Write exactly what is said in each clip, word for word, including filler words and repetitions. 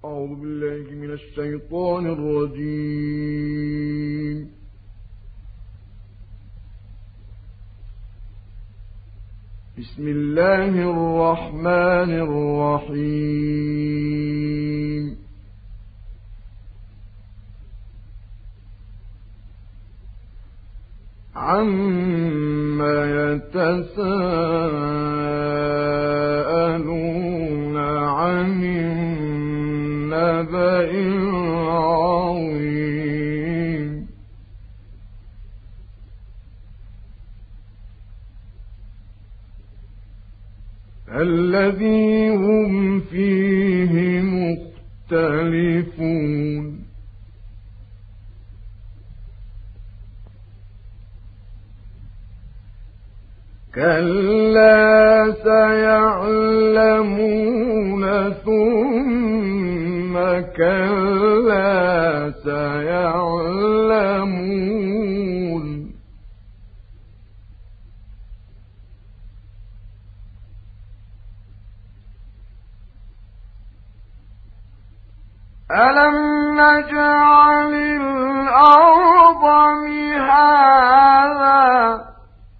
أعوذ بالله من الشيطان الرجيم. بسم الله الرحمن الرحيم. عما يتساءلون عن النبأ العظيم. الذي هم فيه مختلفون. كلا سيعلمون ثم كلا سيعلمون. ألم نجعل الأرض مهادا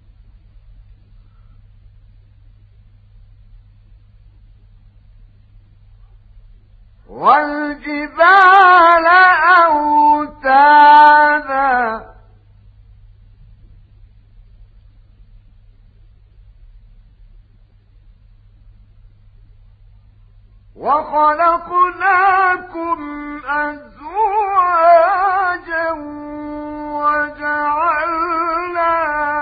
والجبال أوتادا وخلقناكم أزواجا وجعلنا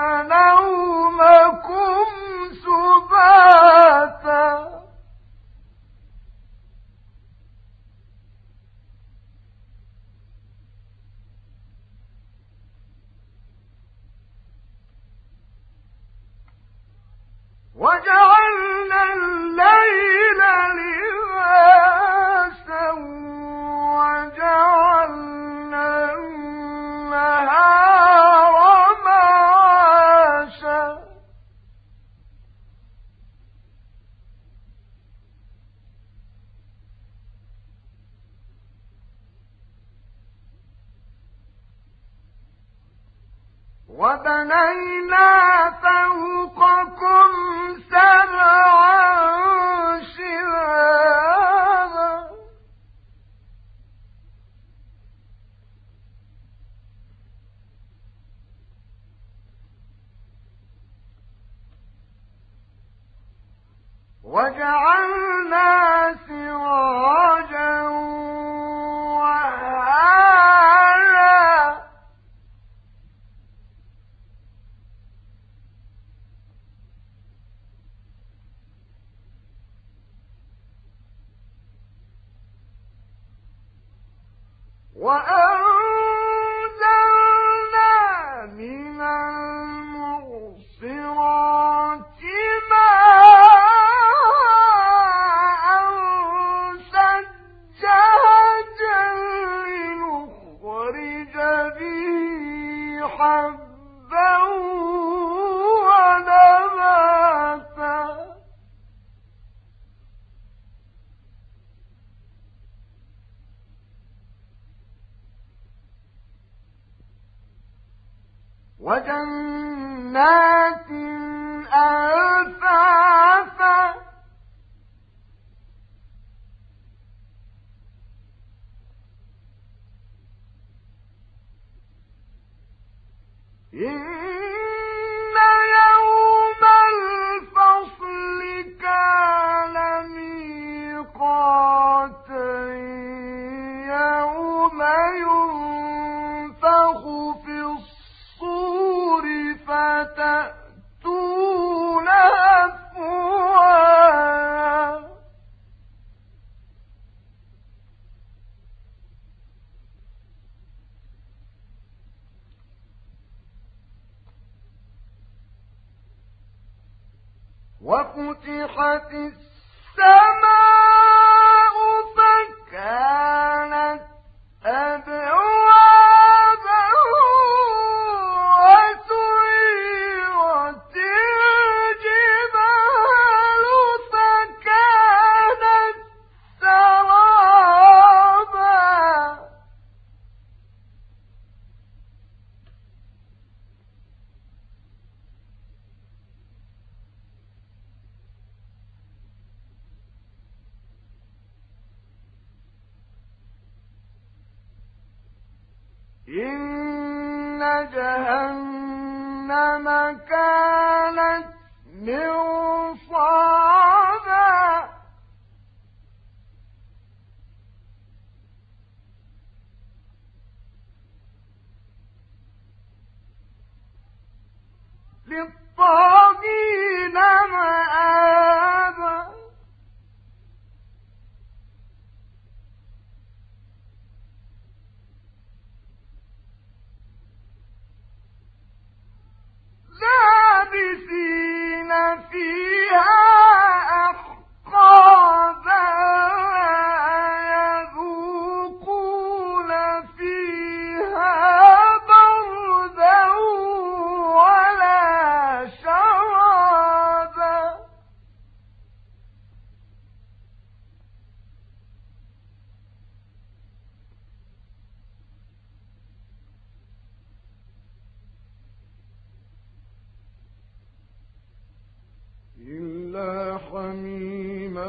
نومكم سباتا وجعلنا الليل لباسا وجعلنا النهار معاشا وبنينا فوقكم سبعا شدادا وجعلنا سراجا وهاجا وأنزلنا من المعصرات ماء ثجاجا لنخرج به حبا ونباتا وجنات ألفافا إن يوم الفصل كان ميقاتا يوم ينفخ في الصور فتأتون أفواجا وفتحت السماء فكانت أبوابا وسيرت الجبال فكانت سرابا إن جهنم كانت مرصادا للطاغين مآبا لابثين فيها أحقابا يذوقون فيها بردا ولا شرابا إلا حميما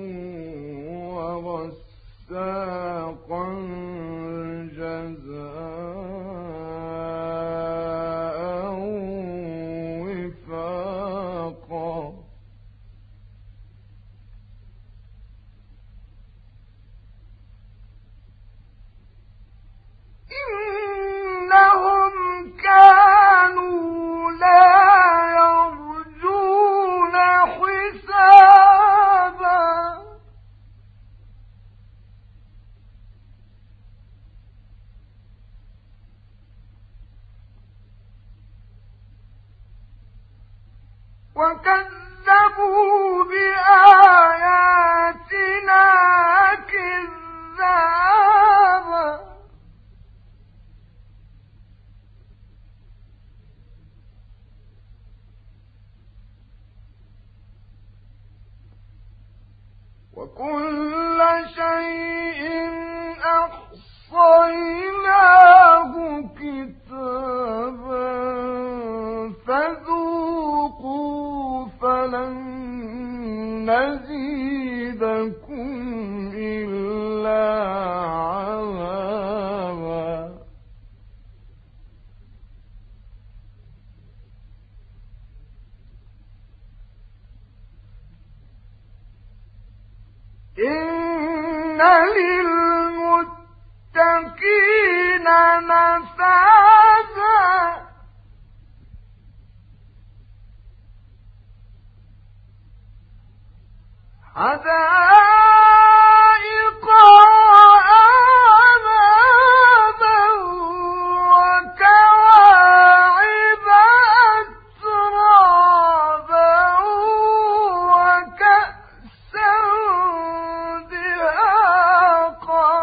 وغساقا جزاء وفاقا إنهم كانوا لا يرجون حسابا وكذبوا بآياتنا كذابا وكل شيء أحصيناه كتابا فذوقوا فلن نزيدكم إلا عذابا إن للمتقين مفازا حدائق وأعنابا وكواعب أترابا وكأسا دهاقا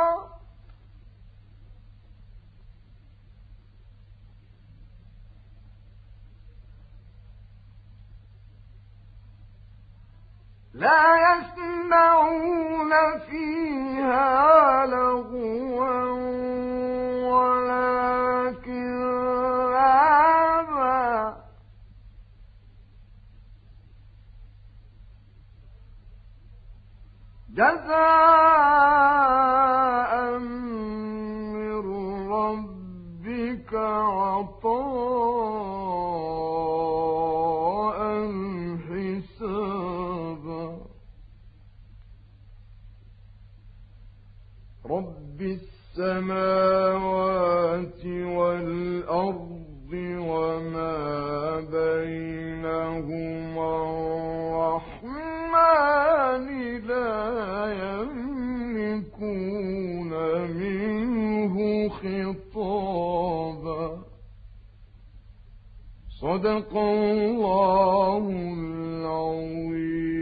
لا يسمعون فيها لغوا ولا كذابا جزاء من ربك عطاء حسابا رب السماوات والأرض وما بينهما الرحمن لا يملكون منه خطابا صدق الله العظيم.